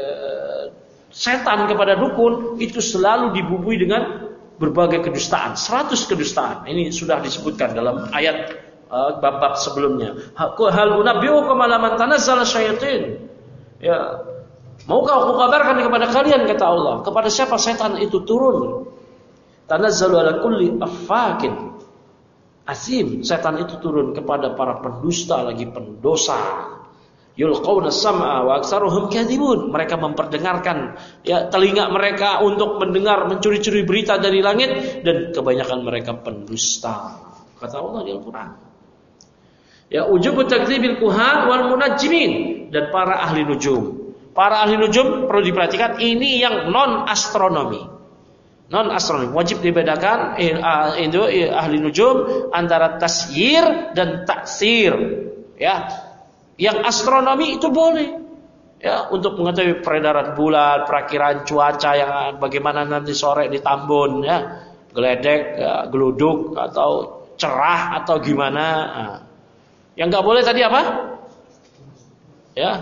setan kepada dukun itu selalu dibumbui dengan berbagai kedustaan, 100 kedustaan. Ini sudah disebutkan dalam ayat bab-bab sebelumnya. Hal unabbi'ukum ala man tanazzala syayatin. Ya, maukah aku kabarkan kepada kalian, kata Allah, kepada siapa setan itu turun? Tanazzalu ala kulli affakin asim. Setan itu turun kepada para pendusta lagi pendosa Yulqawna sam'a wa aktsaruhum kadzibun. Mereka memperdengarkan ya telinga mereka untuk mendengar, mencuri-curi berita dari langit, dan kebanyakan mereka pendusta. Kata Allah di Al-Qur'an. Ya ujubu takdzibil kuhan wal munajjimin, dan para ahli nujum. Para ahli nujum perlu diperhatikan, ini yang non astronomi. Non astronomi wajib dibedakan itu ahli nujum antara tasyir dan taksir. Ya, yang astronomi itu boleh. Ya, untuk mengetahui peredaran bulan, perakiran cuaca yang bagaimana nanti sore di Tambun, ya, geledek, ya, geluduk atau cerah atau gimana. Nah. Yang nggak boleh tadi apa? Ya,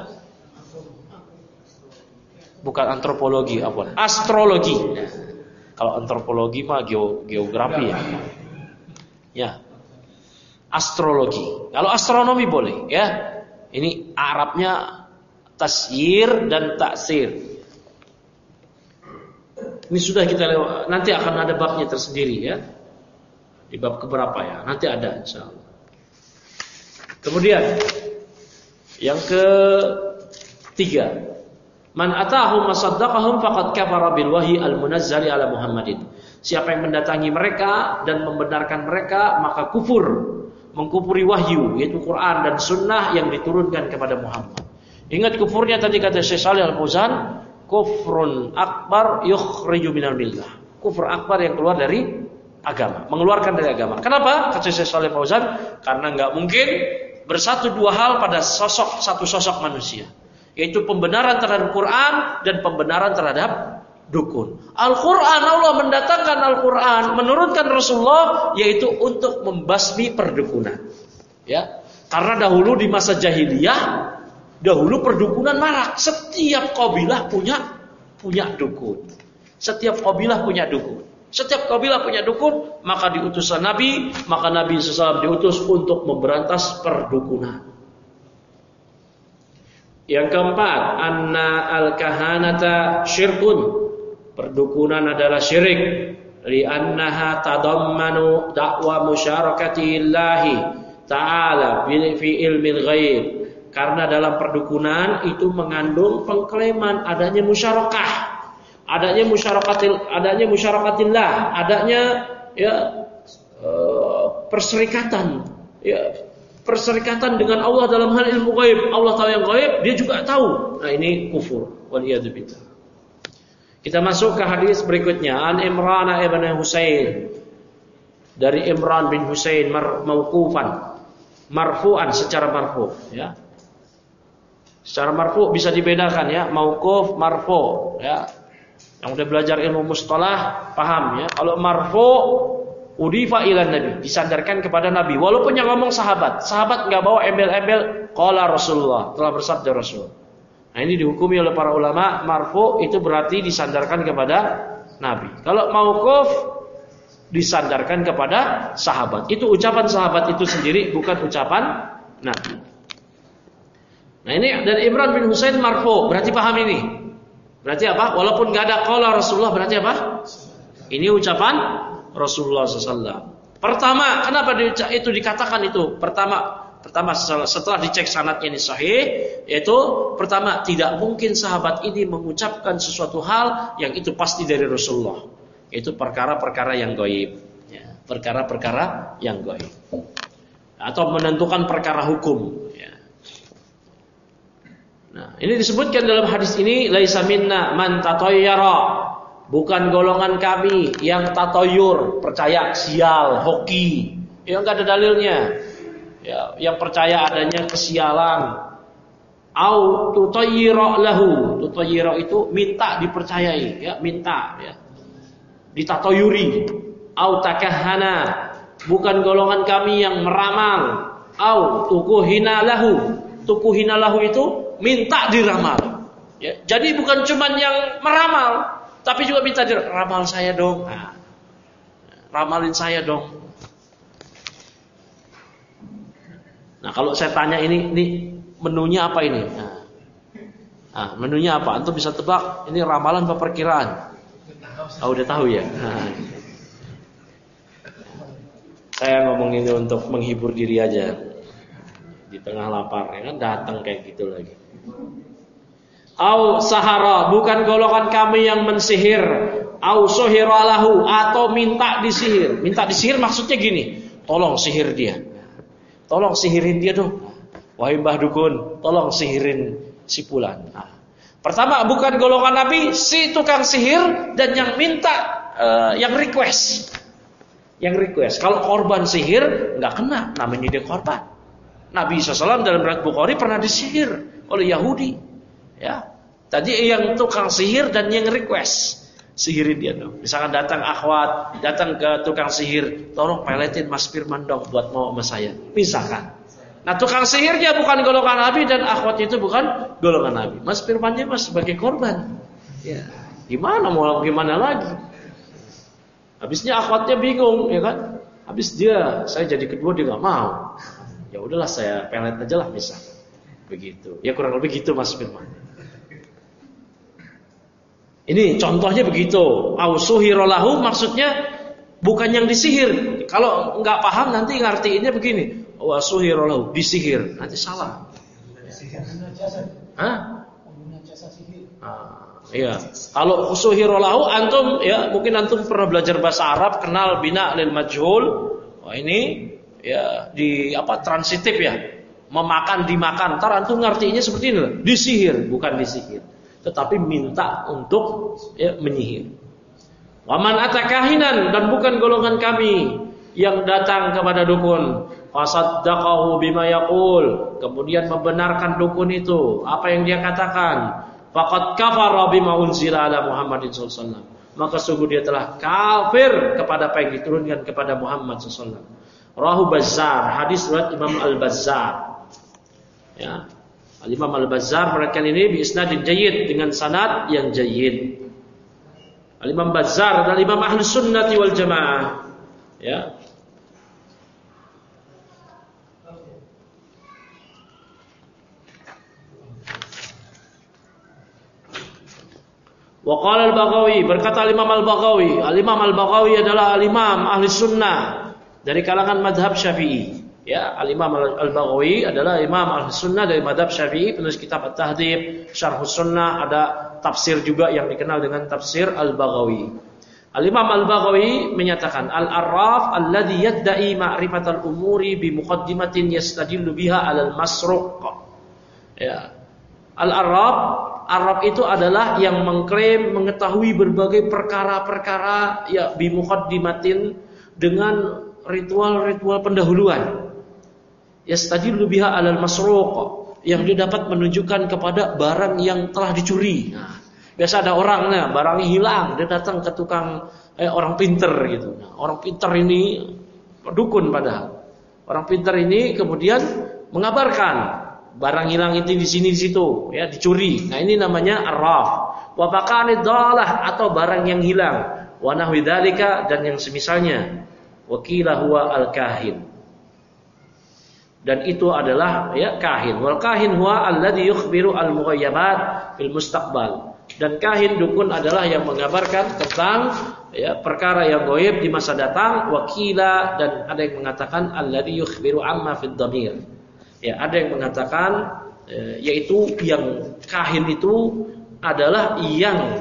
bukan antropologi, apa? Astrologi. Ya. Kalau antropologi mah geografi ya. Ya. Astrologi. Kalau astronomi boleh, ya. Ini Arabnya tasyir dan taksir. Ini sudah kita lewat. Nanti akan ada babnya tersendiri ya. Di bab keberapa ya? Nanti ada insyaallah. Kemudian yang ketiga, man atahum masaddaqahum faqad kafara bil wahyi al munazzali ala Muhammadin. Siapa yang mendatangi mereka dan membenarkan mereka, maka kufur, mengkufuri wahyu, yaitu Quran dan sunnah yang diturunkan kepada Muhammad. Ingat kufurnya tadi kata Syekh Shalih Al-Fauzan, kufrun akbar yukhriju minal millah. Kufur akbar yang keluar dari agama, mengeluarkan dari agama. Kenapa? Kata Syekh Shalih Al-Fauzan, karena enggak mungkin bersatu dua hal pada satu sosok manusia, yaitu pembenaran terhadap Quran dan pembenaran terhadap dukun. Al-Quran, Allah mendatangkan Al-Quran, menurunkan Rasulullah, yaitu untuk membasmi perdukunan. Ya, karena dahulu di masa jahiliyah, dahulu perdukunan marak. Setiap kabilah punya dukun. Setiap kabilah punya dukun. Setiap kabilah punya dukun, maka diutuslah Nabi, maka Nabi SAW diutus untuk memberantas perdukunan. Yang keempat, anna al-kahanata syirkun. Perdukunan adalah syirik. Li'annaha tadammanu da'wa musyarakatillahi ta'ala fi ilmil ghaib. Karena dalam perdukunan itu mengandung pengklaiman adanya musyarakah. Adanya musyarakatilah, adanya ya perserikatan, ya perserikatan dengan Allah dalam hal ilmu gaib. Allah tahu yang gaib, dia juga tahu. Nah, ini kufur. Waliyadzubillah. Kita masuk ke hadis berikutnya. An Imran ibn Husain, dari Imran bin Husain mauqufan, marfu'an secara marfu, ya. Secara marfu bisa dibedakan ya, mauquf, marfu, ya. Yang udah belajar ilmu mustalah paham ya. Kalau marfu udifa ila Nabi, disandarkan kepada Nabi. Walaupun yang ngomong sahabat enggak bawa embel-embel qala Rasulullah, telah bersabda Rasul. Nah, ini dihukumi oleh para ulama, marfu itu berarti disandarkan kepada Nabi. Kalau mauquf disandarkan kepada sahabat. Itu ucapan sahabat itu sendiri, bukan ucapan Nabi. Nah, ini dari Imran bin Husain marfu, berarti paham ini. Berarti apa? Walaupun enggak ada qala Rasulullah, berarti apa? Ini ucapan Rasulullah SAW. Pertama, kenapa itu dikatakan itu? Pertama setelah dicek sanadnya ini sahih, yaitu pertama, tidak mungkin sahabat ini mengucapkan sesuatu hal yang itu pasti dari Rasulullah. Itu perkara-perkara yang gaib, ya, perkara-perkara yang gaib. Atau menentukan perkara hukum, ya. Nah, ini disebutkan dalam hadis ini, laisa minna man tatayyara. Bukan golongan kami yang tatoyur, percaya sial, hoki. Yang enggak ada dalilnya. Ya, yang percaya adanya kesialan. Au tutayyira lahu. Tutayyira itu minta dipercayai, ya, minta, ya. Ditatoyuri. Au takahana. Bukan golongan kami yang meramal. Au tukuhina lahu. Tukuhina lahu itu minta diramal. Ya, jadi bukan cuman yang meramal, tapi juga minta ramal saya dong. Nah, ramalin saya dong. Nah, kalau saya tanya ini menunya apa ini? Nah, menunya apa? Antum bisa tebak ini ramalan apa perkiraan? Oh, udah tahu ya. Nah, saya ngomong ini untuk menghibur diri aja. di tengah lapar, ya kan datang kayak gitu lagi. Au sahara, bukan golongan kami yang mensihir. Au suhira lahu, atau minta disihir. Minta disihir maksudnya gini, tolong sihir dia. Tolong sihirin dia dong. Wahai Mbah Dukun, tolong sihirin si Fulan. Nah, pertama, bukan golongan Nabi si tukang sihir dan yang minta, yang request. Yang request. Kalau korban sihir nggak kena, namanya dia korban. Nabi SAW dalam riwayat Bukhari pernah disihir oleh Yahudi. Ya, tadi yang tukang sihir dan yang request, sihirin dia dong. Misalkan datang akhwat, datang ke tukang sihir, tolong peletin Mas Firman dong buat mau sama saya. Misalkan. Nah, tukang sihirnya bukan golongan Nabi dan akhwat itu bukan golongan Nabi. Mas Firmannya mas sebagai korban. Ya, gimana mau gimana lagi? Habisnya akhwatnya bingung, ya kan? Habis saya jadi kedua dia nggak mau. Ya udahlah saya pelet aja lah misal. Begitu. Ya kurang lebih gitu Mas Firman. Ini contohnya begitu. Ausuhirolahu maksudnya bukan yang disihir. Kalau nggak paham nanti ngartiinnya begini. Ausuhirolahu disihir, nanti salah. Hah? Iya. Kalau usuhirolahu antum ya mungkin antum pernah belajar bahasa Arab, kenal bina lil majhul. Wah ini ya di transitif ya. Memakan dimakan. Ntar antum ngartinya seperti ini, disihir, bukan disihir. Tetapi minta untuk ya menyihir. Waman atakahinan, dan bukan golongan kami yang datang kepada dukun. Fasaddaqahu bima yaqul, kemudian membenarkan dukun itu apa yang dia katakan. Faqad kafara bima unzila ala Muhammadin sallallahu alaihi wasallam. Maka sungguh dia telah kafir kepada apa yang diturunkan kepada Muhammad sallallahu alaihi wasallam. Rahu Bazzar, hadis riwayat Imam Al-Bazzar. Ya. Al-Imam Al-Bazzar meriwayatkan ini bi isnadin jayyid, dengan sanad yang jayyid. Al-Imam Bazzar adalah Imam Ahlus Sunnati wal Jamaah. Ya. Wa qala al-Baghawi, berkata Imam al-Baghawi, Al-Imam al-Baghawi adalah al-Imam ahli sunnah dari kalangan madhab Syafi'i. Ya, Al-Imam al-Baghawi adalah imam ahli sunnah dari madhab Syafi'i, penulis kitab At-Tahdhib, Syarh Sunnah, ada tafsir juga yang dikenal dengan tafsir al-Baghawi. Al-Imam al-Baghawi menyatakan al-arraf alladhi yadda'i ma'rifatal umuri bi muqaddimatin yastadillu biha 'alal masruq. Ya. Al-arraf itu adalah yang mengklaim mengetahui berbagai perkara-perkara ya bi muqaddimatin, dengan ritual-ritual pendahuluan. Yastadillu biha 'alal masruq, yang dia dapat menunjukkan kepada barang yang telah dicuri. Nah, biasa ada orangnya barangnya hilang, dia datang ke tukang orang pinter gitu. Nah, orang pinter ini dukun padahal. Orang pinter ini kemudian mengabarkan barang hilang itu di sini di situ, ya dicuri. Nah, ini namanya arraf. Wa faqanid dalah, atau barang yang hilang. Wa nahwi dzalika, dan yang semisalnya. Wa qila huwa al-kahin. Dan itu adalah ya kahin. Wal kahin huwa alladhi yukhbiru al-mughayyabat fil mustaqbal. Dan kahin dukun adalah yang mengabarkan tentang ya perkara yang gaib di masa datang. Wa qila, dan ada yang mengatakan alladhi yukhbiru amma fid dhamir. Ya, ada yang mengatakan yaitu yang kahin itu adalah yang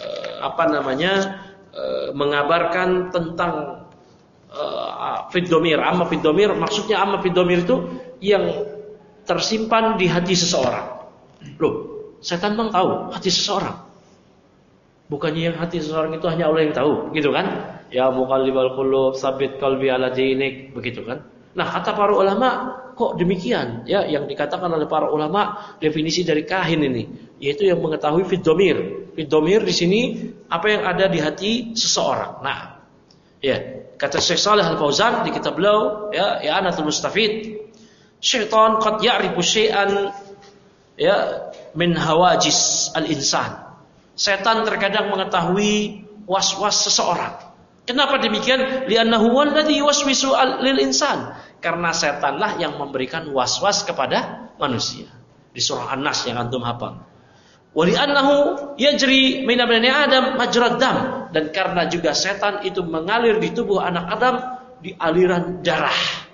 mengabarkan tentang fid-dhamir. Amma fid-dhamir, maksudnya amma fid-dhamir itu yang tersimpan di hati seseorang. Loh, setan bang tahu hati seseorang. Bukannya yang hati seseorang itu hanya Allah yang tahu, gitu kan? Ya muqallibal qulub, tsabbit qalbi ala dinik, begitu kan? Nah, kata para ulama, kok demikian? Ya, yang dikatakan oleh para ulama definisi dari kahin ini, yaitu yang mengetahui fid-dhamir. Fid-dhamir di sini apa yang ada di hati seseorang. Nah, ya, kata Syekh Shalih Al-Fauzan di kitab beliau, ya I'anatul Mustafid, syaitan qad ya'rifu syai'an ya min hawajis al-insan. Setan terkadang mengetahui was-was seseorang. Kenapa demikian? Li'annahu alladhi yuwaswisu lil insan. Karena setanlah yang memberikan was-was kepada manusia. Di surah An-Nas yang antum hafal. Wa li'annahu yajri min bani Adam majrad dam, dan karena juga setan itu mengalir di tubuh anak Adam di aliran darah.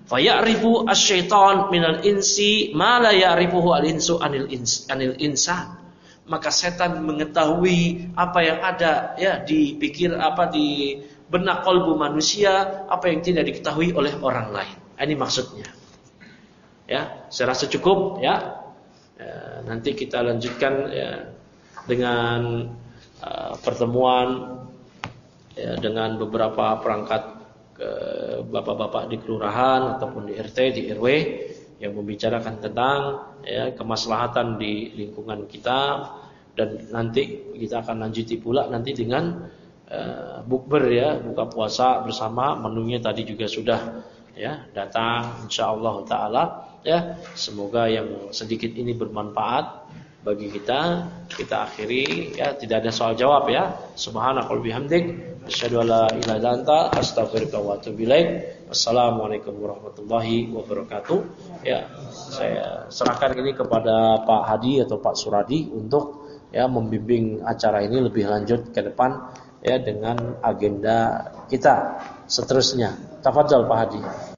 Faya'rifu asy-syaitan minal insi ma la ya'rifuhu al-insu anil insan. Maka setan mengetahui apa yang ada ya di benak kalbu manusia, apa yang tidak diketahui oleh orang lain. Ini maksudnya. Ya, saya rasa cukup ya. Nanti kita lanjutkan ya, dengan pertemuan ya, dengan beberapa perangkat bapak-bapak di kelurahan ataupun di RT, di RW yang membicarakan tentang ya, kemaslahatan di lingkungan kita, dan nanti kita akan lanjuti pula nanti dengan bukber ya, buka puasa bersama. Menunya tadi juga sudah ya datang insyaallah taala ya. Semoga yang sedikit ini bermanfaat bagi kita. Kita akhiri ya, tidak ada soal jawab ya. Subhanakallahumma bihamdik asyhadu an la ilaha illa anta astaghfiruka wa atubu ilaik. Wassalamualaikum warahmatullahi wabarakatuh. Ya, saya serahkan ini kepada Pak Hadi atau Pak Suradi untuk ya membimbing acara ini lebih lanjut ke depan ya dengan agenda kita seterusnya. Tafadhal Pak Hadi.